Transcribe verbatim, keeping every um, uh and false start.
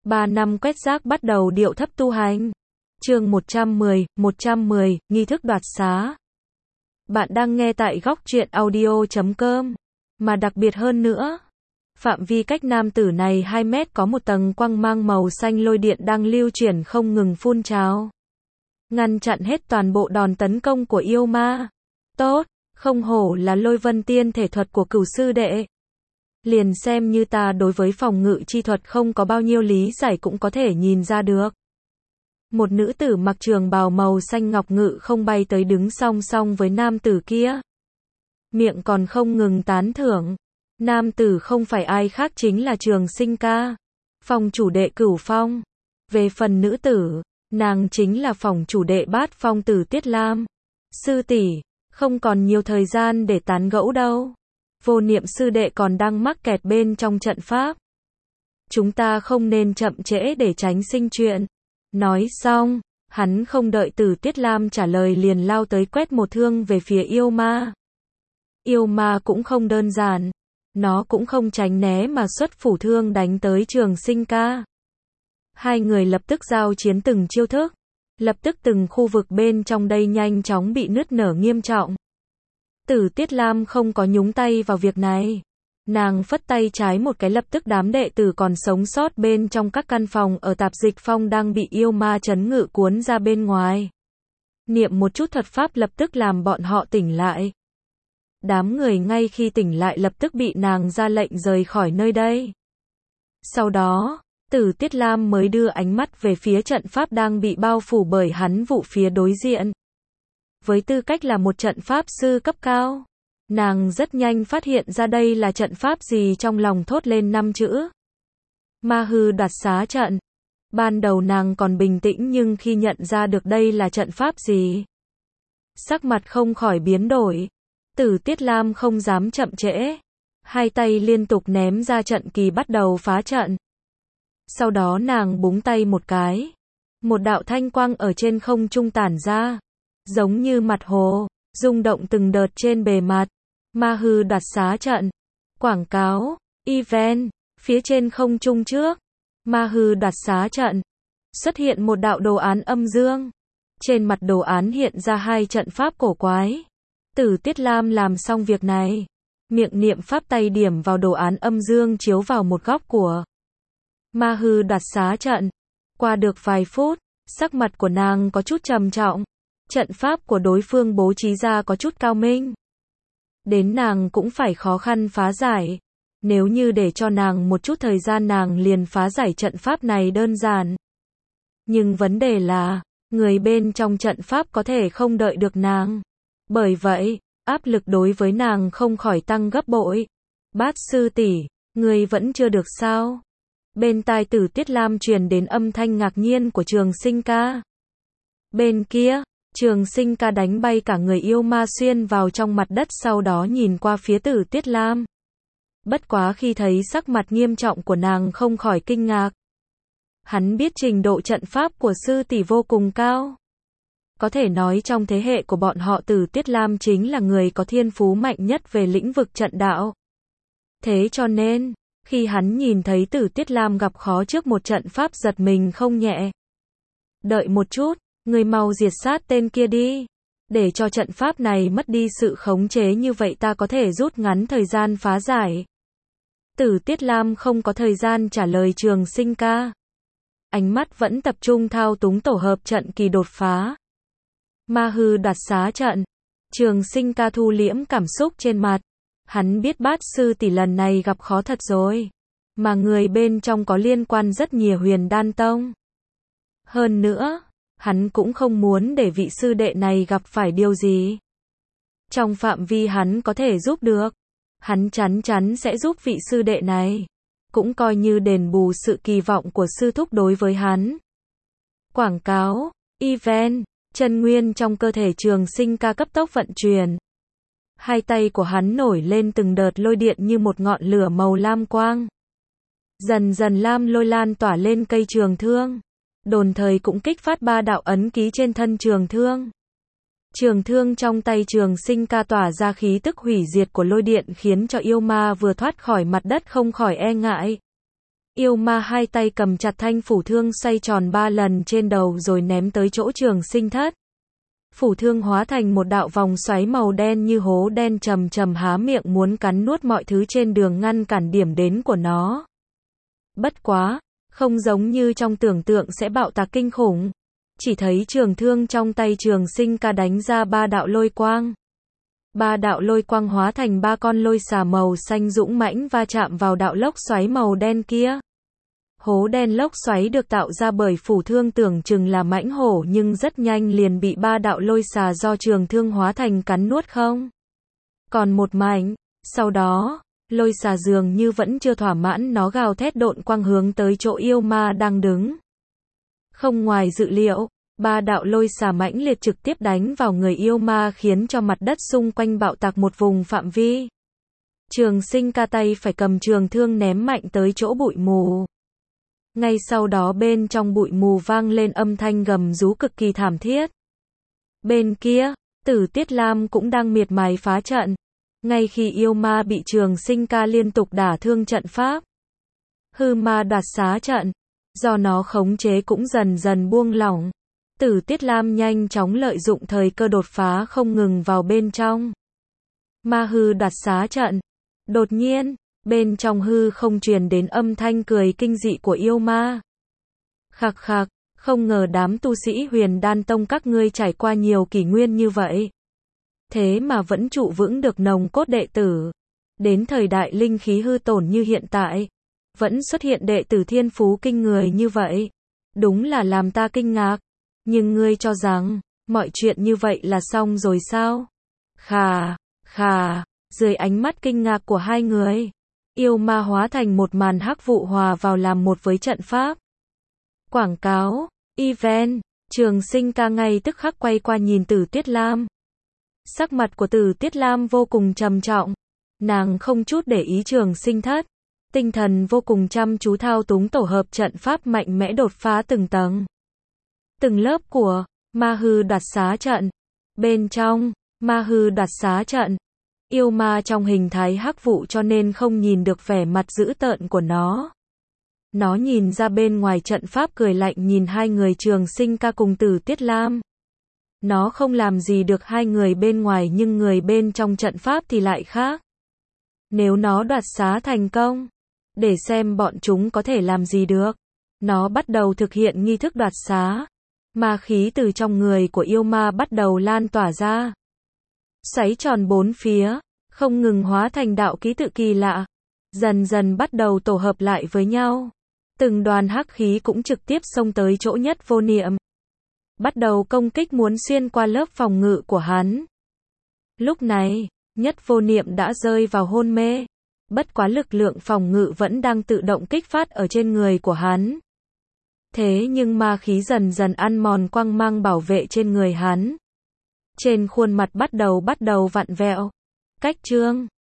Ba năm quét rác bắt đầu điệu thấp tu hành. Chương một trăm mười, một trăm mười, nghi thức đoạt xá. Bạn đang nghe tại góc truyện audio chấm com. Mà đặc biệt hơn nữa, phạm vi cách nam tử này hai mét có một tầng quang mang màu xanh lôi điện đang lưu chuyển không ngừng phun trào, ngăn chặn hết toàn bộ đòn tấn công của yêu ma. Tốt, không hổ là Lôi Vân Tiên thể thuật của Cửu sư đệ. Liền xem như ta đối với phòng ngự chi thuật không có bao nhiêu lý giải cũng có thể nhìn ra được. Một nữ tử mặc trường bào màu xanh ngọc ngự không bay tới đứng song song với nam tử kia. Miệng còn không ngừng tán thưởng. Nam tử không phải ai khác chính là Trường Sinh ca, phòng chủ đệ Cửu Phong. Về phần nữ tử, nàng chính là phòng chủ đệ Bát Phong Tử Tiết Lam. Sư tỷ, không còn nhiều thời gian để tán gẫu đâu. Vô Niệm sư đệ còn đang mắc kẹt bên trong trận pháp. Chúng ta không nên chậm trễ để tránh sinh chuyện. Nói xong, hắn không đợi Tử Tiết Lam trả lời liền lao tới quét một thương về phía yêu ma. Yêu ma cũng không đơn giản. Nó cũng không tránh né mà xuất phủ thương đánh tới Trường Sinh ca. Hai người lập tức giao chiến từng chiêu thức. Lập tức từng khu vực bên trong đây nhanh chóng bị nứt nở nghiêm trọng. Tử Tiết Lam không có nhúng tay vào việc này. Nàng phất tay trái một cái lập tức đám đệ tử còn sống sót bên trong các căn phòng ở Tạp Dịch Phong đang bị yêu ma trấn ngự cuốn ra bên ngoài. Niệm một chút thuật pháp lập tức làm bọn họ tỉnh lại. Đám người ngay khi tỉnh lại lập tức bị nàng ra lệnh rời khỏi nơi đây. Sau đó, Tử Tiết Lam mới đưa ánh mắt về phía trận pháp đang bị bao phủ bởi hắn vụ phía đối diện. Với tư cách là một trận pháp sư cấp cao, nàng rất nhanh phát hiện ra đây là trận pháp gì, trong lòng thốt lên năm chữ. Ma hư đoạt xá trận. Ban đầu nàng còn bình tĩnh nhưng khi nhận ra được đây là trận pháp gì, sắc mặt không khỏi biến đổi. Tử Tiết Lam không dám chậm trễ. Hai tay liên tục ném ra trận kỳ bắt đầu phá trận. Sau đó nàng búng tay một cái. Một đạo thanh quang ở trên không trung tản ra. Giống như mặt hồ, rung động từng đợt trên bề mặt. Ma hư đoạt xá trận. Quảng cáo, event, phía trên không trung trước. Ma hư đoạt xá trận. Xuất hiện một đạo đồ án âm dương. Trên mặt đồ án hiện ra hai trận pháp cổ quái. Tử Tiết Lam làm xong việc này. Miệng niệm pháp tay điểm vào đồ án âm dương chiếu vào một góc của ma hư đoạt xá trận. Qua được vài phút, sắc mặt của nàng có chút trầm trọng. Trận pháp của đối phương bố trí ra có chút cao minh. Đến nàng cũng phải khó khăn phá giải. Nếu như để cho nàng một chút thời gian nàng liền phá giải trận pháp này đơn giản. Nhưng vấn đề là, người bên trong trận pháp có thể không đợi được nàng. Bởi vậy, áp lực đối với nàng không khỏi tăng gấp bội. Bát sư tỷ, người vẫn chưa được sao? Bên tai Tử Tiết Lam truyền đến âm thanh ngạc nhiên của Trường Sinh ca. Bên kia, Trường Sinh ca đánh bay cả người yêu ma xuyên vào trong mặt đất, sau đó nhìn qua phía Tử Tiết Lam. Bất quá khi thấy sắc mặt nghiêm trọng của nàng không khỏi kinh ngạc. Hắn biết trình độ trận pháp của sư tỷ vô cùng cao. Có thể nói trong thế hệ của bọn họ Tử Tiết Lam chính là người có thiên phú mạnh nhất về lĩnh vực trận đạo. Thế cho nên, khi hắn nhìn thấy Tử Tiết Lam gặp khó trước một trận pháp giật mình không nhẹ. Đợi một chút, người mau diệt sát tên kia đi. Để cho trận pháp này mất đi sự khống chế như vậy ta có thể rút ngắn thời gian phá giải. Tử Tiết Lam không có thời gian trả lời Trường Sinh ca. Ánh mắt vẫn tập trung thao túng tổ hợp trận kỳ đột phá. Ma hư đoạt xá trận. Trường Sinh ca thu liễm cảm xúc trên mặt. Hắn biết Bát sư tỷ lần này gặp khó thật rồi. Mà người bên trong có liên quan rất nhiều Huyền Đan Tông. Hơn nữa, hắn cũng không muốn để vị sư đệ này gặp phải điều gì. Trong phạm vi hắn có thể giúp được, hắn chắn chắn sẽ giúp vị sư đệ này. Cũng coi như đền bù sự kỳ vọng của sư thúc đối với hắn. Quảng cáo, event. Chân nguyên trong cơ thể Trường Sinh ca cấp tốc vận chuyển. Hai tay của hắn nổi lên từng đợt lôi điện như một ngọn lửa màu lam quang. Dần dần lam lôi lan tỏa lên cây trường thương. Đồng thời cũng kích phát ba đạo ấn ký trên thân trường thương. Trường thương trong tay Trường Sinh ca tỏa ra khí tức hủy diệt của lôi điện khiến cho yêu ma vừa thoát khỏi mặt đất không khỏi e ngại. Yêu ma hai tay cầm chặt thanh phủ thương xoay tròn ba lần trên đầu rồi ném tới chỗ Trường Sinh Thất. Phủ thương hóa thành một đạo vòng xoáy màu đen như hố đen trầm trầm há miệng muốn cắn nuốt mọi thứ trên đường ngăn cản điểm đến của nó. Bất quá, không giống như trong tưởng tượng sẽ bạo tạc kinh khủng. Chỉ thấy trường thương trong tay Trường Sinh ca đánh ra ba đạo lôi quang. Ba đạo lôi quang hóa thành ba con lôi xà màu xanh dũng mãnh va chạm vào đạo lốc xoáy màu đen kia. Hố đen lốc xoáy được tạo ra bởi phủ thương tưởng chừng là mãnh hổ nhưng rất nhanh liền bị ba đạo lôi xà do trường thương hóa thành cắn nuốt không. Còn một mảnh, sau đó, lôi xà dường như vẫn chưa thỏa mãn nó gào thét độn quang hướng tới chỗ yêu ma đang đứng. Không ngoài dự liệu, ba đạo lôi xà mãnh liệt trực tiếp đánh vào người yêu ma khiến cho mặt đất xung quanh bạo tạc một vùng phạm vi. Trường Sinh ca tay phải cầm trường thương ném mạnh tới chỗ bụi mù. Ngay sau đó bên trong bụi mù vang lên âm thanh gầm rú cực kỳ thảm thiết. Bên kia, Tử Tiết Lam cũng đang miệt mài phá trận. Ngay khi yêu ma bị Trường Sinh ca liên tục đả thương trận pháp. Hư ma đoạt xá trận, do nó khống chế cũng dần dần buông lỏng. Tử Tiết Lam nhanh chóng lợi dụng thời cơ đột phá không ngừng vào bên trong. Ma hư đoạt xá trận. Đột nhiên, bên trong hư không truyền đến âm thanh cười kinh dị của yêu ma. Khạc khạc, không ngờ đám tu sĩ Huyền Đan Tông các ngươi trải qua nhiều kỷ nguyên như vậy. Thế mà vẫn trụ vững được nòng cốt đệ tử. Đến thời đại linh khí hư tổn như hiện tại, vẫn xuất hiện đệ tử thiên phú kinh người như vậy. Đúng là làm ta kinh ngạc. Nhưng ngươi cho rằng, mọi chuyện như vậy là xong rồi sao? Khà, khà, dưới ánh mắt kinh ngạc của hai người, yêu ma hóa thành một màn hắc vụ hòa vào làm một với trận pháp. Quảng cáo, event, Trường Sinh ca ngay tức khắc quay qua nhìn Tử Tiết Lam. Sắc mặt của Tử Tiết Lam vô cùng trầm trọng. Nàng không chút để ý Trường Sinh Thất. Tinh thần vô cùng chăm chú thao túng tổ hợp trận pháp mạnh mẽ đột phá từng tầng. Từng lớp của ma hư đoạt xá trận. Bên trong ma hư đoạt xá trận, yêu ma trong hình thái hắc vụ cho nên không nhìn được vẻ mặt dữ tợn của nó. Nó nhìn ra bên ngoài trận pháp cười lạnh nhìn hai người Trường Sinh ca cùng Tử Tiết Lam. Nó không làm gì được hai người bên ngoài nhưng người bên trong trận pháp thì lại khác. Nếu nó đoạt xá thành công, để xem bọn chúng có thể làm gì được. Nó bắt đầu thực hiện nghi thức đoạt xá. Ma khí từ trong người của yêu ma bắt đầu lan tỏa ra. Xoáy tròn bốn phía, không ngừng hóa thành đạo ký tự kỳ lạ. Dần dần bắt đầu tổ hợp lại với nhau. Từng đoàn hắc khí cũng trực tiếp xông tới chỗ Nhất Vô Niệm. Bắt đầu công kích muốn xuyên qua lớp phòng ngự của hắn. Lúc này, Nhất Vô Niệm đã rơi vào hôn mê. Bất quá lực lượng phòng ngự vẫn đang tự động kích phát ở trên người của hắn. Thế nhưng ma khí dần dần ăn mòn quang mang bảo vệ trên người hắn. Trên khuôn mặt bắt đầu bắt đầu vặn vẹo. Cách chương